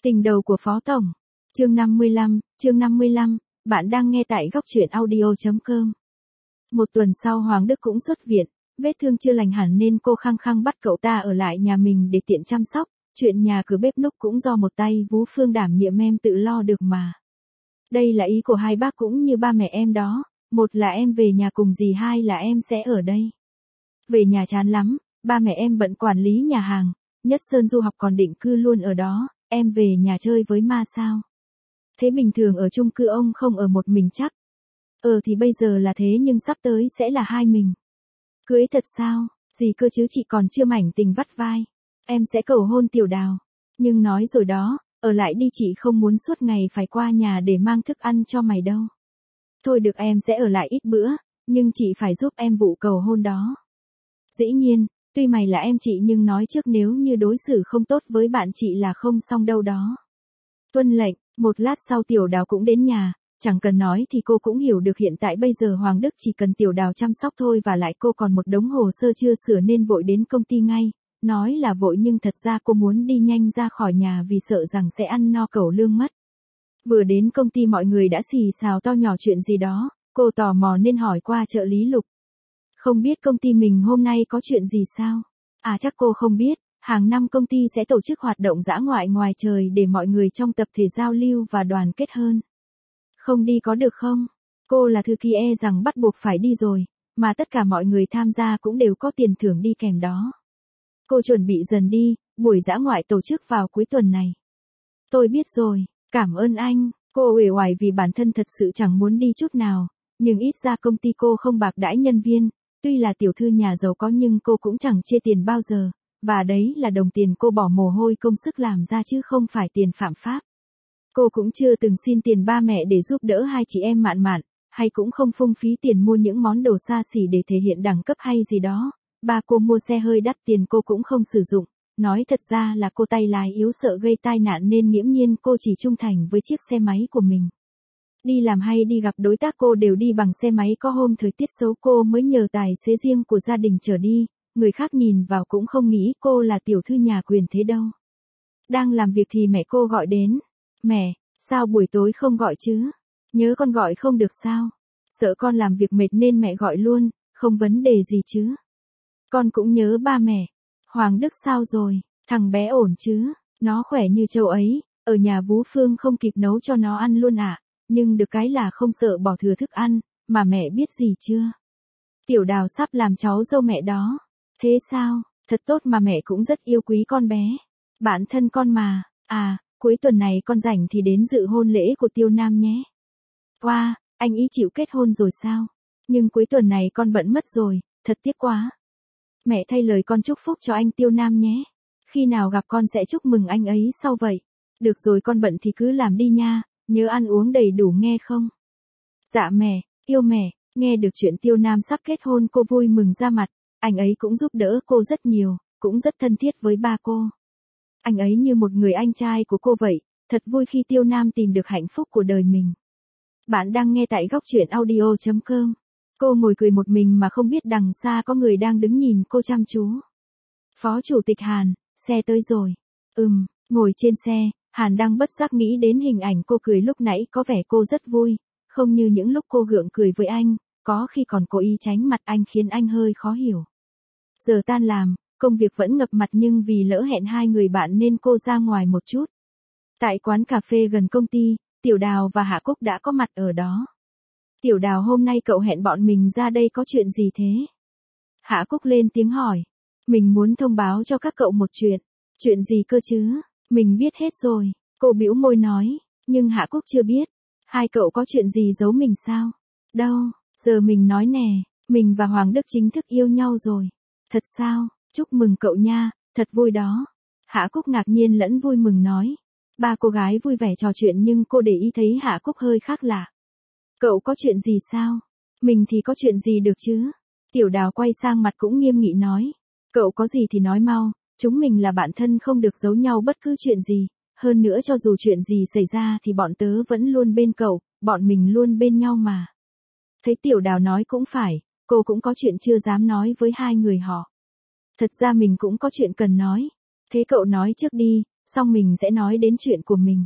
Tình đầu của Phó Tổng. Chương 55, bạn đang nghe tại góc truyện audio.com. Một tuần sau Hoàng Đức cũng xuất viện, vết thương chưa lành hẳn nên cô khăng khăng bắt cậu ta ở lại nhà mình để tiện chăm sóc, chuyện nhà cửa bếp núc cũng do một tay Vú Phương đảm nhiệm, em tự lo được mà. Đây là ý của hai bác cũng như ba mẹ em đó, một là em về nhà cùng dì, hai là em sẽ ở đây. Về nhà chán lắm, ba mẹ em bận quản lý nhà hàng, Nhất Sơn du học còn định cư luôn ở đó, em về nhà chơi với ma sao? Thế bình thường ở chung cư ông không ở một mình chắc? Thì bây giờ là thế nhưng sắp tới sẽ là hai mình. Cưới thật sao? Gì cơ chứ, chị còn chưa mảnh tình vắt vai. Em sẽ cầu hôn Tiểu Đào. Nhưng nói rồi đó, ở lại đi, chị không muốn suốt ngày phải qua nhà để mang thức ăn cho mày đâu. Thôi được, em sẽ ở lại ít bữa, nhưng chị phải giúp em vụ cầu hôn đó. Dĩ nhiên, tuy mày là em chị nhưng nói trước nếu như đối xử không tốt với bạn chị là không xong đâu đó. Tuân lệnh. Một lát sau Tiểu Đào cũng đến nhà, chẳng cần nói thì cô cũng hiểu được hiện tại bây giờ Hoàng Đức chỉ cần Tiểu Đào chăm sóc thôi, và lại cô còn một đống hồ sơ chưa sửa nên vội đến công ty ngay. Nói là vội nhưng thật ra cô muốn đi nhanh ra khỏi nhà vì sợ rằng sẽ ăn no cẩu lương mất. Vừa đến công ty mọi người đã xì xào to nhỏ chuyện gì đó, cô tò mò nên hỏi qua trợ lý Lục. Không biết công ty mình hôm nay có chuyện gì sao? Chắc cô không biết. Hàng năm công ty sẽ tổ chức hoạt động dã ngoại ngoài trời để mọi người trong tập thể giao lưu và đoàn kết hơn. Không đi có được không? Cô là thư ký rằng bắt buộc phải đi rồi, mà tất cả mọi người tham gia cũng đều có tiền thưởng đi kèm đó. Cô chuẩn bị dần đi, buổi dã ngoại tổ chức vào cuối tuần này. Tôi biết rồi, cảm ơn anh. Cô uể oải vì bản thân thật sự chẳng muốn đi chút nào, nhưng ít ra công ty cô không bạc đãi nhân viên, tuy là tiểu thư nhà giàu có nhưng cô cũng chẳng chê tiền bao giờ. Và đấy là đồng tiền cô bỏ mồ hôi công sức làm ra chứ không phải tiền phạm pháp. Cô cũng chưa từng xin tiền ba mẹ để giúp đỡ hai chị em Mạn Mạn, hay cũng không phung phí tiền mua những món đồ xa xỉ để thể hiện đẳng cấp hay gì đó. Ba cô mua xe hơi đắt tiền cô cũng không sử dụng. Nói thật ra là cô tay lái yếu sợ gây tai nạn nên nghiễm nhiên cô chỉ trung thành với chiếc xe máy của mình. Đi làm hay đi gặp đối tác cô đều đi bằng xe máy, có hôm thời tiết xấu cô mới nhờ tài xế riêng của gia đình chở đi. Người khác nhìn vào cũng không nghĩ cô là tiểu thư nhà quyền thế đâu. Đang làm việc thì mẹ cô gọi đến. Mẹ, sao buổi tối không gọi chứ? Nhớ con gọi không được sao? Sợ con làm việc mệt nên mẹ gọi luôn, không vấn đề gì chứ? Con cũng nhớ ba mẹ. Hoàng Đức sao rồi? Thằng bé ổn chứ? Nó khỏe như trâu ấy, ở nhà Vú Phương không kịp nấu cho nó ăn luôn nhưng được cái là không sợ bỏ thừa thức ăn, mà mẹ biết gì chưa? Tiểu Đào sắp làm cháu dâu mẹ đó. Thế sao? Thật tốt mà, mẹ cũng rất yêu quý con bé. Bạn thân con mà. Cuối tuần này con rảnh thì đến dự hôn lễ của Tiêu Nam nhé. Wow, anh ý chịu kết hôn rồi sao? Nhưng cuối tuần này con bận mất rồi, thật tiếc quá. Mẹ thay lời con chúc phúc cho anh Tiêu Nam nhé. Khi nào gặp con sẽ chúc mừng anh ấy sau vậy. Được rồi, con bận thì cứ làm đi nha, nhớ ăn uống đầy đủ nghe không? Dạ mẹ, yêu mẹ. Nghe được chuyện Tiêu Nam sắp kết hôn cô vui mừng ra mặt. Anh ấy cũng giúp đỡ cô rất nhiều, cũng rất thân thiết với ba cô. Anh ấy như một người anh trai của cô vậy, thật vui khi Tiêu Nam tìm được hạnh phúc của đời mình. Bạn đang nghe tại góc truyện audio.com. Cô ngồi cười một mình mà không biết đằng xa có người đang đứng nhìn cô chăm chú. Phó Chủ tịch Hàn, xe tới rồi. Ngồi trên xe, Hàn đang bất giác nghĩ đến hình ảnh cô cười lúc nãy, có vẻ cô rất vui, không như những lúc cô gượng cười với anh, có khi còn cố ý tránh mặt anh khiến anh hơi khó hiểu. Giờ tan làm, công việc vẫn ngập mặt nhưng vì lỡ hẹn hai người bạn nên cô ra ngoài một chút. Tại quán cà phê gần công ty, Tiểu Đào và Hạ Cúc đã có mặt ở đó. Tiểu Đào, hôm nay cậu hẹn bọn mình ra đây có chuyện gì thế? Hạ Cúc lên tiếng hỏi. Mình muốn thông báo cho các cậu một chuyện. Chuyện gì cơ chứ? Mình biết hết rồi. Cô bĩu môi nói. Nhưng Hạ Cúc chưa biết. Hai cậu có chuyện gì giấu mình sao? Đâu, giờ mình nói nè. Mình và Hoàng Đức chính thức yêu nhau rồi. Thật sao? Chúc mừng cậu nha, thật vui đó. Hạ Cúc ngạc nhiên lẫn vui mừng nói. Ba cô gái vui vẻ trò chuyện nhưng cô để ý thấy Hạ Cúc hơi khác lạ. Cậu có chuyện gì sao? Mình thì có chuyện gì được chứ? Tiểu Đào quay sang mặt cũng nghiêm nghị nói. Cậu có gì thì nói mau, chúng mình là bạn thân không được giấu nhau bất cứ chuyện gì. Hơn nữa cho dù chuyện gì xảy ra thì bọn tớ vẫn luôn bên cậu, bọn mình luôn bên nhau mà. Thấy Tiểu Đào nói cũng phải, cô cũng có chuyện chưa dám nói với hai người họ. Thật ra mình cũng có chuyện cần nói. Thế cậu nói trước đi, xong mình sẽ nói đến chuyện của mình.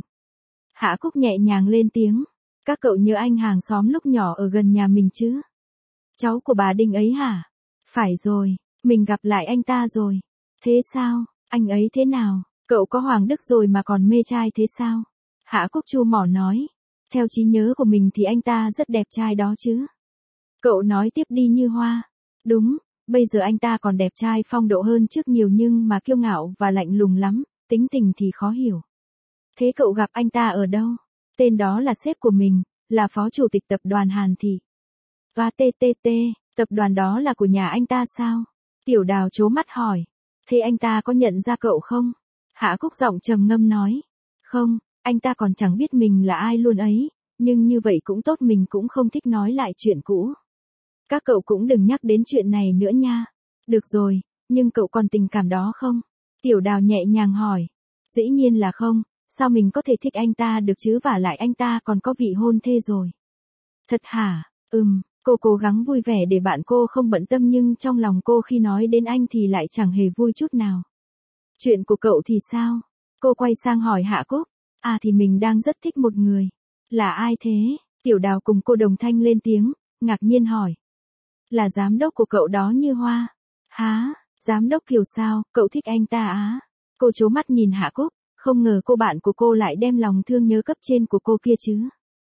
Hạ Cúc nhẹ nhàng lên tiếng. Các cậu nhớ anh hàng xóm lúc nhỏ ở gần nhà mình chứ? Cháu của bà Đinh ấy hả? Phải rồi, mình gặp lại anh ta rồi. Thế sao, anh ấy thế nào? Cậu có Hoàng Đức rồi mà còn mê trai thế sao? Hạ Cúc chu mỏ nói. Theo trí nhớ của mình thì anh ta rất đẹp trai đó chứ. Cậu nói tiếp đi Như Hoa. Đúng, bây giờ anh ta còn đẹp trai phong độ hơn trước nhiều nhưng mà kiêu ngạo và lạnh lùng lắm, tính tình thì khó hiểu. Thế cậu gặp anh ta ở đâu? Tên đó là sếp của mình, là phó chủ tịch tập đoàn Hàn Thị. Và TTT, tập đoàn đó là của nhà anh ta sao? Tiểu Đào trố mắt hỏi. Thế anh ta có nhận ra cậu không? Hạ Cúc giọng trầm ngâm nói. Không, anh ta còn chẳng biết mình là ai luôn ấy, nhưng như vậy cũng tốt, mình cũng không thích nói lại chuyện cũ. Các cậu cũng đừng nhắc đến chuyện này nữa nha. Được rồi, nhưng cậu còn tình cảm đó không? Tiểu Đào nhẹ nhàng hỏi. Dĩ nhiên là không, sao mình có thể thích anh ta được chứ, vả lại anh ta còn có vị hôn thê rồi. Thật hả? Cô cố gắng vui vẻ để bạn cô không bận tâm nhưng trong lòng cô khi nói đến anh thì lại chẳng hề vui chút nào. Chuyện của cậu thì sao? Cô quay sang hỏi Hạ Cúc. À thì mình đang rất thích một người. Là ai thế? Tiểu Đào cùng cô đồng thanh lên tiếng, ngạc nhiên hỏi. Là giám đốc của cậu đó Như Hoa. Hả? Giám đốc Kiều sao, cậu thích anh ta á? Cô trố mắt nhìn Hạ Cúc, không ngờ cô bạn của cô lại đem lòng thương nhớ cấp trên của cô kia chứ.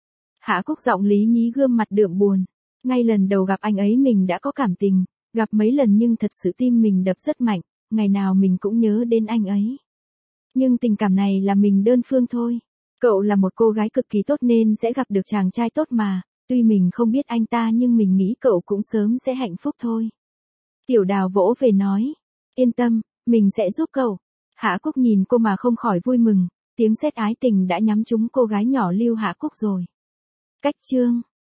Hạ Cúc giọng lý nhí gương mặt đượm buồn. Ngay lần đầu gặp anh ấy mình đã có cảm tình, gặp mấy lần nhưng thật sự tim mình đập rất mạnh, ngày nào mình cũng nhớ đến anh ấy. Nhưng tình cảm này là mình đơn phương thôi. Cậu là một cô gái cực kỳ tốt nên sẽ gặp được chàng trai tốt mà, tuy mình không biết anh ta nhưng mình nghĩ cậu cũng sớm sẽ hạnh phúc thôi. Tiểu Đào vỗ về nói. Yên tâm, mình sẽ giúp cậu. Hạ Cúc nhìn cô mà không khỏi vui mừng, tiếng sét ái tình đã nhắm trúng cô gái nhỏ Lưu Hạ Cúc rồi. Cách chương